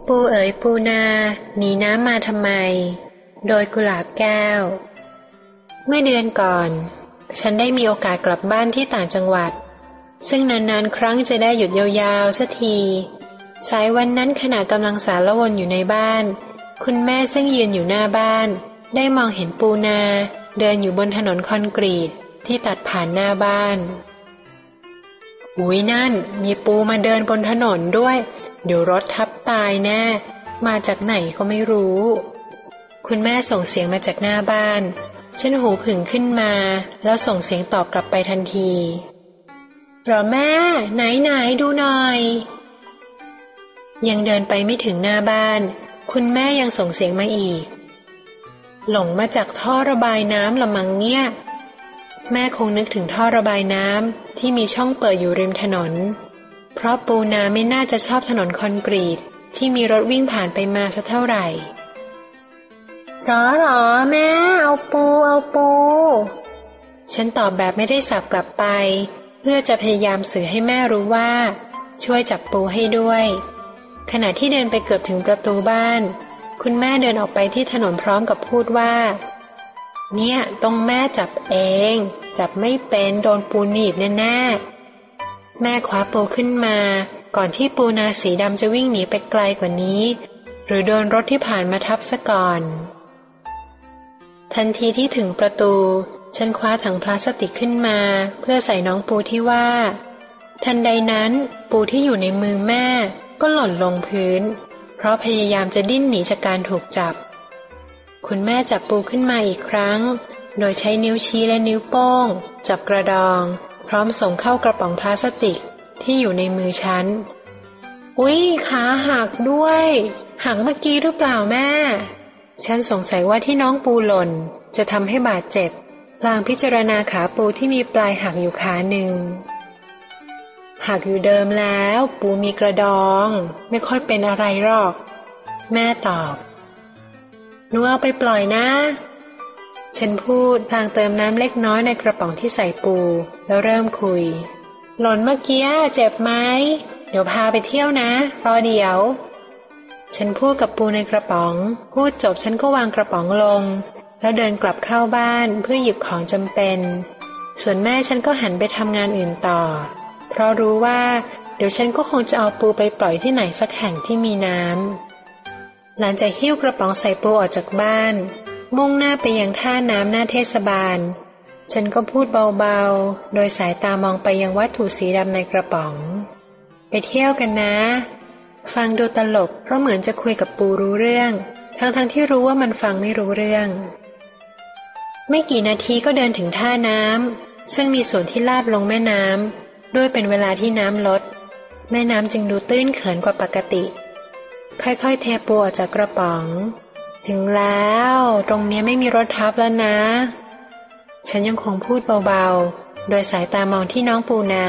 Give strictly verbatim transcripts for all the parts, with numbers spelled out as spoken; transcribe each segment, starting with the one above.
ปูเอ๋ยปูนาหนีน้ำมาทำไมโดยกุหลาบแก้วเมื่อเดือนก่อนฉันได้มีโอกาสกลับบ้านที่ต่างจังหวัดซึ่งนานๆครั้งจะได้หยุดยาวๆสักทีสายวันนั้นขณะกำลังสารวนอยู่ในบ้านคุณแม่ซึ่งยืนอยู่หน้าบ้านได้มองเห็นปูนาเดินอยู่บนถนนคอนกรีตที่ตัดผ่านหน้าบ้านอุ๊ยนั่นมีปูมาเดินบนถนนด้วยเดี๋ยวรถทับตายแน่มาจากไหนก็ไม่รู้คุณแม่ส่งเสียงมาจากหน้าบ้านฉันหูผึ่งขึ้นมาแล้วส่งเสียงตอบกลับไปทันทีรอแม่ไหนไหนดูหน่อยยังเดินไปไม่ถึงหน้าบ้านคุณแม่ยังส่งเสียงมาอีกหลงมาจากท่อระบายน้ำละมังเนี่ยแม่คงนึกถึงท่อระบายน้ำที่มีช่องเปิดอยู่ริมถนนเพราะปูนาไม่น่าจะชอบถนนคอนกรีตที่มีรถวิ่งผ่านไปมาสักเท่าไหร่หรอหรอแม่เอาปูเอาปูฉันตอบแบบไม่ได้สับกลับไปเพื่อจะพยายามสื่อให้แม่รู้ว่าช่วยจับปูให้ด้วยขณะที่เดินไปเกือบถึงประตูบ้านคุณแม่เดินออกไปที่ถนนพร้อมกับพูดว่าเนี่ยต้องแม่จับเองจับไม่เป็นโดนปูหนีบแน่ๆแม่คว้าปูขึ้นมาก่อนที่ปูนาสีดำจะวิ่งหนีไปไกลกว่านี้หรือโดนรถที่ผ่านมาทับซะก่อนทันทีที่ถึงประตูฉันคว้าถังพลาสติกขึ้นมาเพื่อใส่น้องปูที่ว่าทันใดนั้นปูที่อยู่ในมือแม่ก็หล่นลงพื้นเพราะพยายามจะดิ้นหนีจากการถูกจับคุณแม่จับปูขึ้นมาอีกครั้งโดยใช้นิ้วชี้และนิ้วโป้งจับกระดองพร้อมส่งเข้ากระป๋องพลาสติกที่อยู่ในมือฉันอุ๊ยขาหักด้วยหักเมื่อกี้หรือเปล่าแม่ฉันสงสัยว่าที่น้องปูหล่นจะทำให้บาดเจ็บพลางพิจารณาขาปูที่มีปลายหักอยู่ขาหนึ่งหักอยู่เดิมแล้วปูมีกระดองไม่ค่อยเป็นอะไรหรอกแม่ตอบหนูเอาไปปล่อยนะฉันพูดพลางเติมน้ำเล็กน้อยในกระป๋องที่ใส่ปูแล้วเริ่มคุยหล่นเมื่อกี้เจ็บไหมเดี๋ยวพาไปเที่ยวนะรอเดี๋ยวฉันพูดกับปูในกระป๋องพูดจบฉันก็วางกระป๋องลงแล้วเดินกลับเข้าบ้านเพื่อหยิบของจำเป็นส่วนแม่ฉันก็หันไปทำงานอื่นต่อเพราะรู้ว่าเดี๋ยวฉันก็คงจะเอาปูไปปล่อยที่ไหนสักแห่งที่มีน้ำหลังจากหิ้วกระป๋องใส่ปูออกจากบ้านมุ่งหน้าไปยังท่าน้ำหน้าเทศบาลฉันก็พูดเบาๆโดยสายตามองไปยังวัตถุสีดำในกระป๋องไปเที่ยวกันนะฟังดูตลกเพราะเหมือนจะคุยกับปูรู้เรื่องทั้งๆที่รู้ว่ามันฟังไม่รู้เรื่องไม่กี่นาทีก็เดินถึงท่าน้ำซึ่งมีส่วนที่ลาดลงแม่น้ำด้วยเป็นเวลาที่น้ำลดแม่น้ำจึงดูตื้นเขินกว่าปกติค่อยๆเทปูออกจากกระป๋องถึงแล้วตรงนี้ไม่มีรถทับแล้วนะฉันยังคงพูดเบาๆโดยสายตามองที่น้องปูนา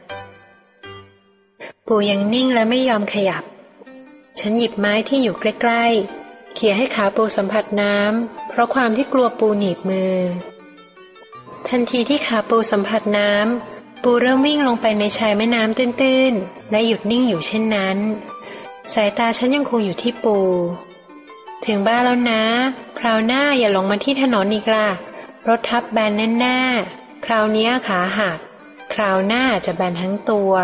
ปูยังนิ่งและไม่ยอมขยับฉันหยิบไม้ที่อยู่ใกล้ๆเขี่ยให้ขาปูสัมผัสน้ำเพราะความที่กลัวปูหนีบมือทันทีที่ขาปูสัมผัสน้ำปูเริ่มวิ่งลงไปในชายแม่น้ำตื้นๆและหยุดนิ่งอยู่เช่นนั้นสายตาฉันยังคงอยู่ที่ปูถึงบ้านแล้วนะคราวหน้าอย่าลงมาที่ถนนอีกล่ะรถทับแบนแน่ๆคราวนี้ขาหักคราวหน้าจะแบนทั้งตัว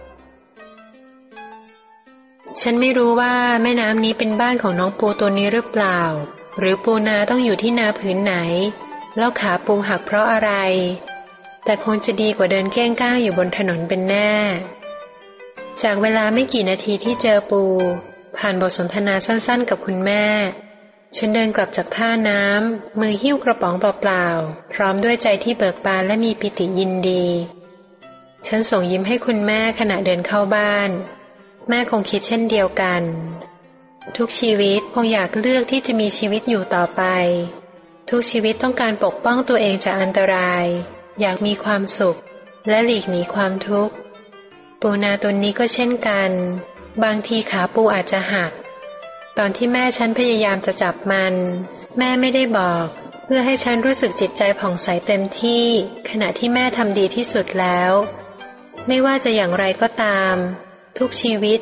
ฉันไม่รู้ว่าแม่น้ำนี้เป็นบ้านของน้องปูตัวนี้หรือเปล่าหรือปูนาต้องอยู่ที่นาผืนไหนแล้วขาปูหักเพราะอะไรแต่คงจะดีกว่าเดินเก้งก้างอยู่บนถนนเป็นแน่จากเวลาไม่กี่นาทีที่เจอปูผ่านบทสนทนาสั้นๆกับคุณแม่ฉันเดินกลับจากท่าน้ำมือหิ้วกระป๋องเปล่าๆพร้อมด้วยใจที่เบิกบานและมีปิติยินดีฉันส่งยิ้มให้คุณแม่ขณะเดินเข้าบ้านแม่คงคิดเช่นเดียวกันทุกชีวิตคงอยากเลือกที่จะมีชีวิตอยู่ต่อไปทุกชีวิตต้องการปกป้องตัวเองจากอันตรายอยากมีความสุขและหลีกหนีความทุกข์ปูนาตัวนี้ก็เช่นกันบางทีขาปูอาจจะหักตอนที่แม่ฉันพยายามจะจับมันแม่ไม่ได้บอกเพื่อให้ฉันรู้สึกจิตใจผ่องใสเต็มที่ขณะที่แม่ทำดีที่สุดแล้วไม่ว่าจะอย่างไรก็ตามทุกชีวิต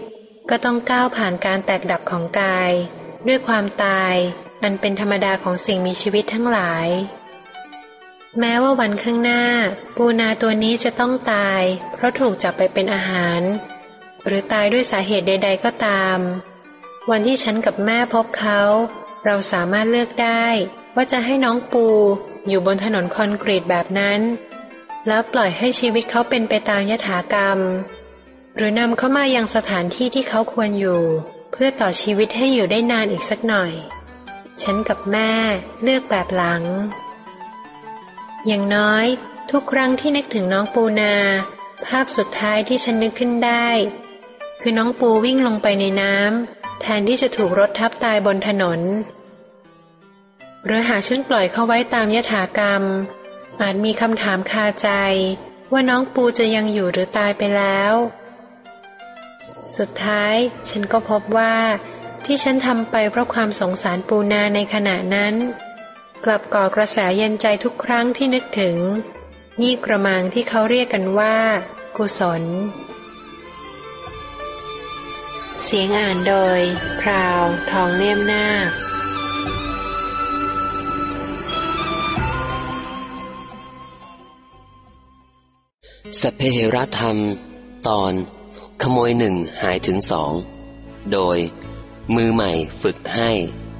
ก็ต้องก้าวผ่านการแตกดับของกายด้วยความตายอันเป็นธรรมดาของสิ่งมีชีวิตทั้งหลายแม้ว่าวันข้างหน้าปูนาตัวนี้จะต้องตายเพราะถูกจับไปเป็นอาหารหรือตายด้วยสาเหตุใดๆก็ตามวันที่ฉันกับแม่พบเขาเราสามารถเลือกได้ว่าจะให้น้องปูอยู่บนถนนคอนกรีตแบบนั้นแล้วปล่อยให้ชีวิตเขาเป็นไปตามยถากรรมหรือนำเขามายังสถานที่ที่เขาควรอยู่เพื่อต่อชีวิตให้อยู่ได้นานอีกสักหน่อยฉันกับแม่เลือกแบบหลังอย่างน้อยทุกครั้งที่นึกถึงน้องปูนาภาพสุดท้ายที่ฉันนึกขึ้นได้คือน้องปูวิ่งลงไปในน้ำแทนที่จะถูกรถทับตายบนถนนหรือหากฉันปล่อยเขาไว้ตามยถากรรมอาจมีคำถามคาใจว่าน้องปูจะยังอยู่หรือตายไปแล้วสุดท้ายฉันก็พบว่าที่ฉันทำไปเพราะความสงสารปูนาในขณะนั้นกลับก่อกระแสเย็นใจทุกครั้งที่นึกถึงนี่กระมังที่เขาเรียกกันว่ากุศลเสียงอ่านโดยพราวทองเลี่ยมนาคสัพเพเหระธรรมตอนขโมยหนึ่งหายถึงสองโดยมือใหม่ฝึกให้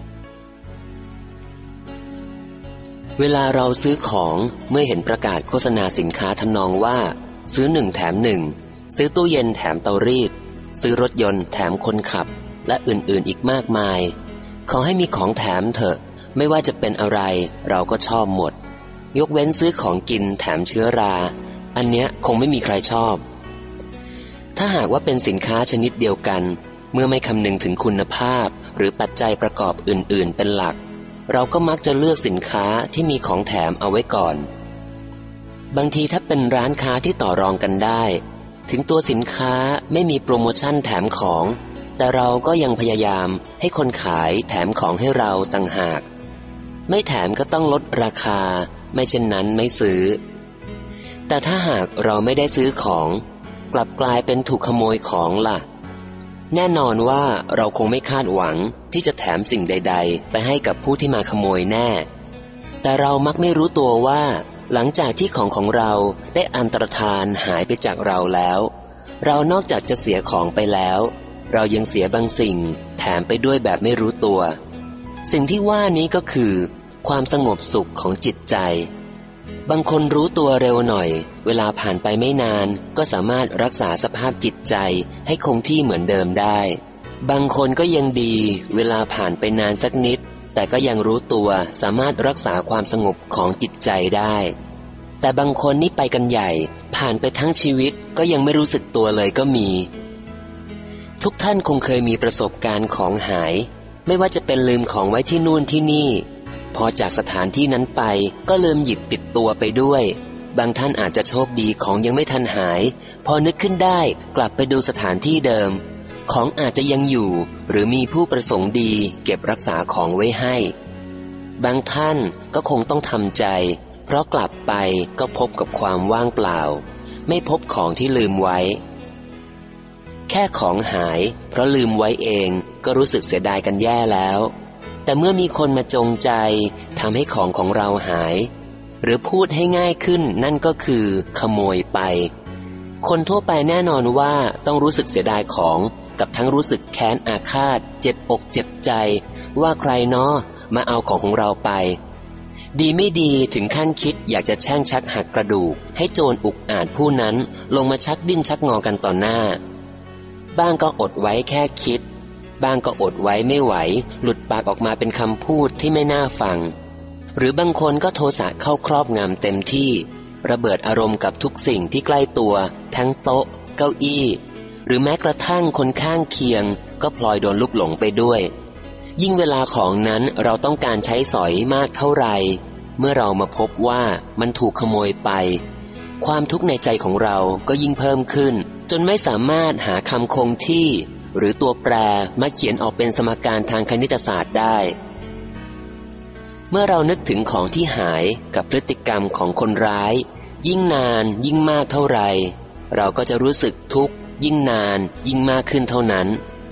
เวลาเราซื้อของเมื่อเห็นประกาศโฆษณาสินค้าทำนองว่าซื้อหนึ่งแถมหนึ่งซื้อตู้เย็นแถมเตารีดซื้อรถยนต์แถมคนขับและอื่นๆอีกมากมายขอให้มีของแถมเถอะไม่ว่าจะเป็นอะไรเราก็ชอบหมดยกเว้นซื้อของกินแถมเชื้อราอันเนี้ยคงไม่มีใครชอบถ้าหากว่าเป็นสินค้าชนิดเดียวกันเมื่อไม่คำนึงถึงคุณภาพหรือปัจจัยประกอบอื่นๆเป็นหลักเราก็มักจะเลือกสินค้าที่มีของแถมเอาไว้ก่อนบางทีถ้าเป็นร้านค้าที่ต่อรองกันได้ถึงตัวสินค้าไม่มีโปรโมชั่นแถมของแต่เราก็ยังพยายามให้คนขายแถมของให้เราต่างหากไม่แถมก็ต้องลดราคาไม่เช่นนั้นไม่ซื้อแต่ถ้าหากเราไม่ได้ซื้อของกลับกลายเป็นถูกขโมยของล่ะแน่นอนว่าเราคงไม่คาดหวังที่จะแถมสิ่งใดๆไปให้กับผู้ที่มาขโมยแน่แต่เรามักไม่รู้ตัวว่าหลังจากที่ของของเราได้อันตรธานหายไปจากเราแล้วเรานอกจากจะเสียของไปแล้วเรายังเสียบางสิ่งแถมไปด้วยแบบไม่รู้ตัวสิ่งที่ว่านี้ก็คือความสงบสุขของจิตใจบางคนรู้ตัวเร็วหน่อยเวลาผ่านไปไม่นานก็สามารถรักษาสภาพจิตใจให้คงที่เหมือนเดิมได้บางคนก็ยังดีเวลาผ่านไปนานสักนิดแต่ก็ยังรู้ตัวสามารถรักษาความสงบของจิตใจได้แต่บางคนนี่ไปกันใหญ่ผ่านไปทั้งชีวิตก็ยังไม่รู้สึกตัวเลยก็มีทุกท่านคงเคยมีประสบการณ์ของหายไม่ว่าจะเป็นลืมของไว้ที่นู่นที่นี่พอจากสถานที่นั้นไปก็ลืมหยิบติดตัวไปด้วยบางท่านอาจจะโชคดีของยังไม่ทันหายพอนึกขึ้นได้กลับไปดูสถานที่เดิมของอาจจะยังอยู่หรือมีผู้ประสงค์ดีเก็บรักษาของไว้ให้บางท่านก็คงต้องทำใจเพราะกลับไปก็พบกับความว่างเปล่าไม่พบของที่ลืมไว้แค่ของหายเพราะลืมไว้เองก็รู้สึกเสียดายกันแย่แล้วแต่เมื่อมีคนมาจงใจทำให้ของของเราหายหรือพูดให้ง่ายขึ้นนั่นก็คือขโมยไปคนทั่วไปแน่นอนว่าต้องรู้สึกเสียดายของกับทั้งรู้สึกแค้นอาฆาตเจ็บอกเจ็บใจว่าใครเนาะมาเอาของของเราไปดีไม่ดีถึงขั้นคิดอยากจะแช่งชักหักกระดูกให้โจรอุกอาจผู้นั้นลงมาชักดิ้นชักงอกันต่อหน้าบ้างก็อดไว้แค่คิดบ้างก็อดไว้ไม่ไหวหลุดปากออกมาเป็นคำพูดที่ไม่น่าฟังหรือบางคนก็โทสะเข้าครอบงำเต็มที่ระเบิดอารมณ์กับทุกสิ่งที่ใกล้ตัวทั้งโต๊ะเก้าอี้หรือแม้กระทั่งคนข้างเคียงก็พลอยโดนลุกหลงไปด้วยยิ่งเวลาของนั้นเราต้องการใช้สอยมากเท่าไหร่เมื่อเรามาพบว่ามันถูกขโมยไปความทุกข์ในใจของเราก็ยิ่งเพิ่มขึ้นจนไม่สามารถหาคำคงที่หรือตัวแปรมาเขียนออกเป็นสมการทางคณิตศาสตร์ได้เมื่อเรานึกถึงของที่หายกับพฤติกรรมของคนร้ายยิ่งนานยิ่งมากเท่าไรเราก็จะรู้สึกทุกข์ยิ่งนานยิ่งมากขึ้นเท่านั้น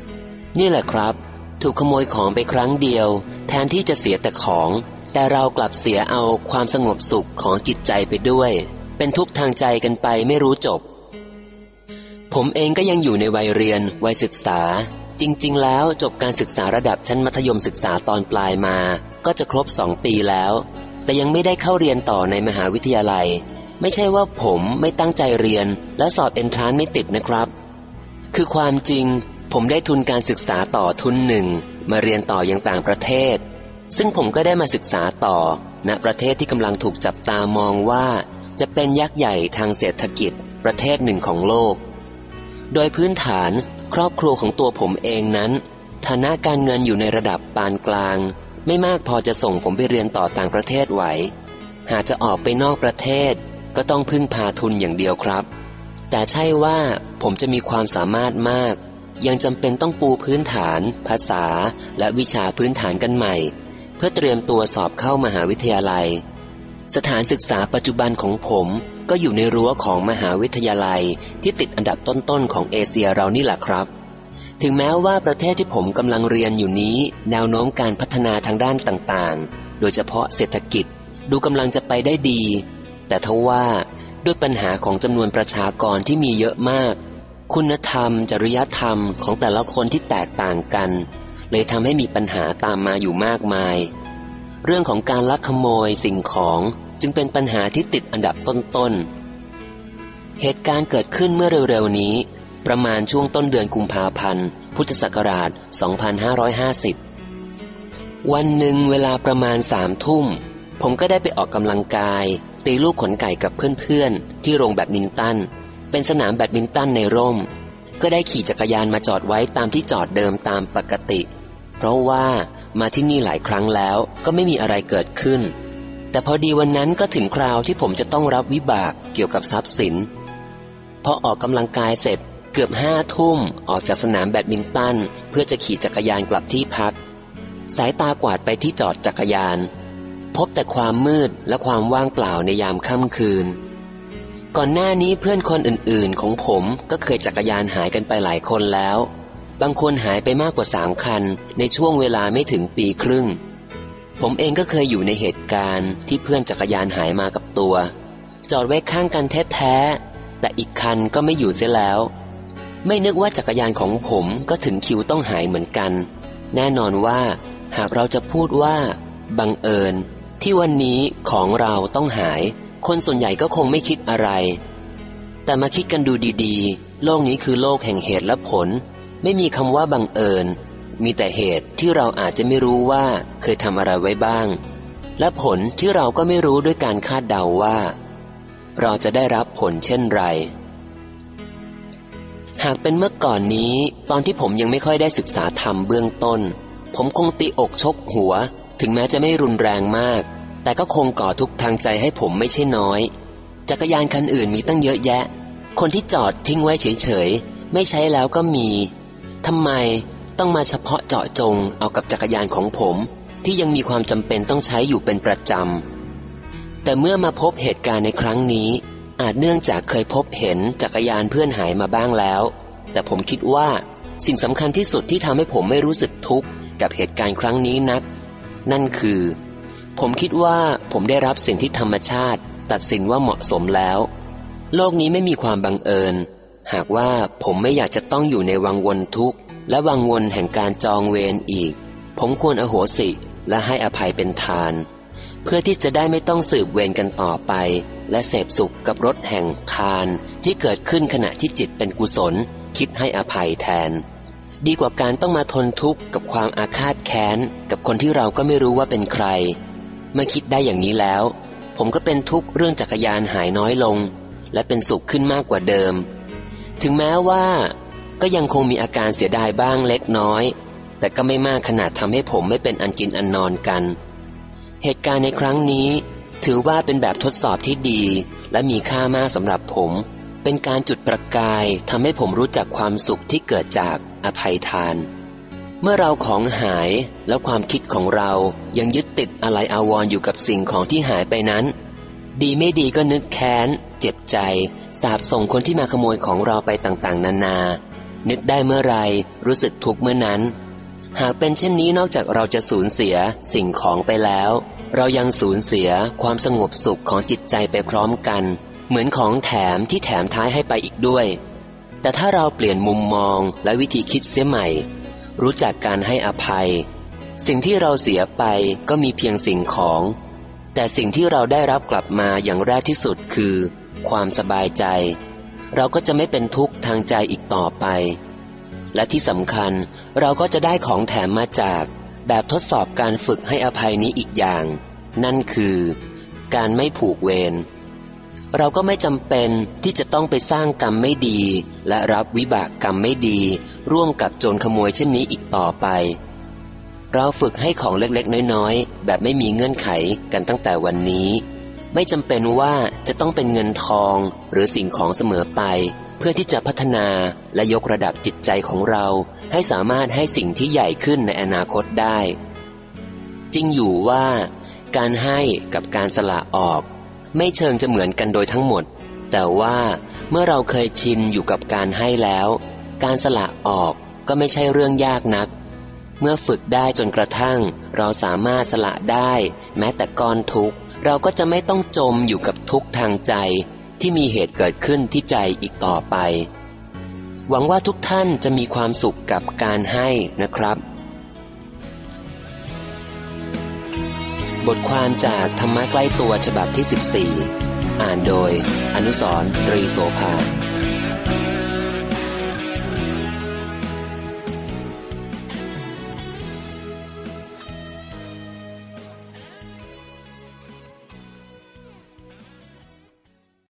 นี่แหละครับถูกขโมยของไปครั้งเดียวแทนที่จะเสียแต่ของแต่เรากลับเสียเอาความสงบสุขของจิตใจไปด้วยเป็นทุกข์ทางใจกันไปไม่รู้จบผมเองก็ยังอยู่ในวัยเรียนวัยศึกษาจริงๆแล้วจบการศึกษาระดับชั้นมัธยมศึกษาตอนปลายมาก็จะครบสองปีแล้วแต่ยังไม่ได้เข้าเรียนต่อในมหาวิทยาลัยไม่ใช่ว่าผมไม่ตั้งใจเรียนและสอบเอนทรานซ์ไม่ติดนะครับคือความจริงผมได้ทุนการศึกษาต่อทุนหนึ่งมาเรียนต่อยังต่างประเทศซึ่งผมก็ได้มาศึกษาต่อณประเทศที่กำลังถูกจับตามองว่าจะเป็นยักษ์ใหญ่ทางเศรษฐกิจประเทศหนึ่งของโลกโดยพื้นฐานครอบครัวของตัวผมเองนั้นฐานะการเงินอยู่ในระดับปานกลางไม่มากพอจะส่งผมไปเรียนต่อต่างประเทศไหวหากจะออกไปนอกประเทศก็ต้องพึ่งพาทุนอย่างเดียวครับแต่ใช่ว่าผมจะมีความสามารถมากยังจำเป็นต้องปูพื้นฐานภาษาและวิชาพื้นฐานกันใหม่เพื่อเตรียมตัวสอบเข้ามหาวิทยาลัยสถานศึกษาปัจจุบันของผมก็อยู่ในรั้วของมหาวิทยาลัยที่ติดอันดับต้นๆของเอเชียเรานี่แหละครับถึงแม้ว่าประเทศที่ผมกำลังเรียนอยู่นี้แนวโน้มการพัฒนาทางด้านต่างๆโดยเฉพาะเศรษฐกิจดูกำลังจะไปได้ดีแต่ทว่าด้วยปัญหาของจำนวนประชากรที่มีเยอะมากคุณธรรมจริยธรรมของแต่ละคนที่แตกต่างกันเลยทำให้มีปัญหาตามมาอยู่มากมายเรื่องของการลักขโมยสิ่งของจึงเป็นปัญหาที่ติดอันดับต้นๆเหตุการณ์เกิดขึ้นเมื่อเร็วๆนี้ประมาณช่วงต้นเดือนกุมภาพันธ์พุทธศักราชสองพันห้าร้อยห้าสิบวันหนึ่งเวลาประมาณสามทุ่มผมก็ได้ไปออกกำลังกายตีลูกขนไก่กับเพื่อนๆที่โรงแบดมินตันเป็นสนามแบดมินตันในร่มก็ได้ขี่จักรยานมาจอดไว้ตามที่จอดเดิมตามปกติเพราะว่ามาที่นี่หลายครั้งแล้วก็ไม่มีอะไรเกิดขึ้นแต่พอดีวันนั้นก็ถึงคราวที่ผมจะต้องรับวิบากเกี่ยวกับทรัพย์สินพอออกกำลังกายเสร็จเกือบห้าทุ่มออกจากสนามแบดมินตันเพื่อจะขี่จักรยานกลับที่พักสายตากวาดไปที่จอดจักรยานพบแต่ความมืดและความว่างเปล่าในยามค่ำคืนก่อนหน้านี้เพื่อนคนอื่นๆของผมก็เคยจักรยานหายกันไปหลายคนแล้วบางคนหายไปมากกว่าสามคันในช่วงเวลาไม่ถึงปีครึ่งผมเองก็เคยอยู่ในเหตุการณ์ที่เพื่อนจักรยานหายมากับตัวจอดไว้ข้างกันแท้ๆแต่อีกคันก็ไม่อยู่เสียแล้วไม่นึกว่าจักรยานของผมก็ถึงคิวต้องหายเหมือนกันแน่นอนว่าหากเราจะพูดว่าบังเอิญที่วันนี้ของเราต้องหายคนส่วนใหญ่ก็คงไม่คิดอะไรแต่มาคิดกันดูดีๆโลกนี้คือโลกแห่งเหตุและผลไม่มีคำว่าบังเอิญมีแต่เหตุที่เราอาจจะไม่รู้ว่าเคยทำอะไรไว้บ้างและผลที่เราก็ไม่รู้ด้วยการคาดเดาว่าเราจะได้รับผลเช่นไรหากเป็นเมื่อก่อนนี้ตอนที่ผมยังไม่ค่อยได้ศึกษาธรรมเบื้องต้นผมคงตีอกชกหัวถึงแม้จะไม่รุนแรงมากแต่ก็คงก่อทุกข์ทางใจให้ผมไม่ใช่น้อยจักรยานคันอื่นมีตั้งเยอะแยะคนที่จอดทิ้งไว้เฉยๆไม่ใช้แล้วก็มีทำไมต้องมาเฉพาะเจาะจงเอากับจักรยานของผมที่ยังมีความจำเป็นต้องใช้อยู่เป็นประจำแต่เมื่อมาพบเหตุการณ์ในครั้งนี้อาจเนื่องจากเคยพบเห็นจักรยานเพื่อนหายมาบ้างแล้วแต่ผมคิดว่าสิ่งสำคัญที่สุดที่ทำให้ผมไม่รู้สึกทุกข์กับเหตุการณ์ครั้งนี้นักนั่นคือผมคิดว่าผมได้รับสิ่งที่ธรรมชาติตัดสินว่าเหมาะสมแล้วโลกนี้ไม่มีความบังเอิญหากว่าผมไม่อยากจะต้องอยู่ในวังวนทุกข์และวังวนแห่งการจองเวรอีกผมควรอโหสิและให้อภัยเป็นทานเพื่อที่จะได้ไม่ต้องสืบเวรกันต่อไปและเสพสุขกับรสแห่งทานที่เกิดขึ้นขณะที่จิตเป็นกุศลคิดให้อภัยแทนดีกว่าการต้องมาทนทุกข์กับความอาฆาตแค้นกับคนที่เราก็ไม่รู้ว่าเป็นใครเมื่อคิดได้อย่างนี้แล้วผมก็เป็นทุกข์เรื่องจักรยานหายน้อยลงและเป็นสุขขึ้นมากกว่าเดิมถึงแม้ว่าก็ยังคงมีอาการเสียดายบ้างเล็กน้อยแต่ก็ไม่มากขนาดทำให้ผมไม่เป็นอันกินอันนอนกันเหตุการณ์ในครั้งนี้ถือว่าเป็นแบบทดสอบที่ดีและมีค่ามากสำหรับผมเป็นการจุดประกายทำให้ผมรู้จักความสุขที่เกิดจากอภัยทานเมื่อเราของหายแล้วความคิดของเรายังยึดติดอะไรอาวรณ์อยู่กับสิ่งของที่หายไปนั้นดีไม่ดีก็นึกแค้นเจ็บใจสาปส่งคนที่มาขโมยของเราไปต่างๆนานานึกได้เมื่อไรรู้สึกทุกข์เมื่อนั้นหากเป็นเช่นนี้นอกจากเราจะสูญเสียสิ่งของไปแล้วเรายังสูญเสียความสงบสุขของจิตใจไปพร้อมกันเหมือนของแถมที่แถมท้ายให้ไปอีกด้วยแต่ถ้าเราเปลี่ยนมุมมองและวิธีคิดเสียใหม่รู้จักการให้อภัยสิ่งที่เราเสียไปก็มีเพียงสิ่งของแต่สิ่งที่เราได้รับกลับมาอย่างแรกที่สุดคือความสบายใจเราก็จะไม่เป็นทุกข์ทางใจอีกต่อไปและที่สำคัญเราก็จะได้ของแถมมาจากแบบทดสอบการฝึกให้อภัยนี้อีกอย่างนั่นคือการไม่ผูกเวรเราก็ไม่จำเป็นที่จะต้องไปสร้างกรรมไม่ดีและรับวิบากกรรมไม่ดีร่วมกับโจรขโมยเช่นนี้อีกต่อไปเราฝึกให้ของเล็กๆน้อยๆแบบไม่มีเงื่อนไขกันตั้งแต่วันนี้ไม่จำเป็นว่าจะต้องเป็นเงินทองหรือสิ่งของเสมอไปเพื่อที่จะพัฒนาและยกระดับจิตใจของเราให้สามารถให้สิ่งที่ใหญ่ขึ้นในอนาคตได้จริงอยู่ว่าการให้กับการสละออกไม่เชิงจะเหมือนกันโดยทั้งหมดแต่ว่าเมื่อเราเคยชินอยู่กับการให้แล้วการสละออกก็ไม่ใช่เรื่องยากนักเมื่อฝึกได้จนกระทั่งเราสามารถสละได้แม้แต่ก้อนทุกข์เราก็จะไม่ต้องจมอยู่กับทุกข์ทางใจที่มีเหตุเกิดขึ้นที่ใจอีกต่อไปหวังว่าทุกท่านจะมีความสุขกับการให้นะครับบทความจากธรรมะใกล้ตัวฉบับที่สิบสี่อ่านโดยอนุสรณ์ ตรีโสภา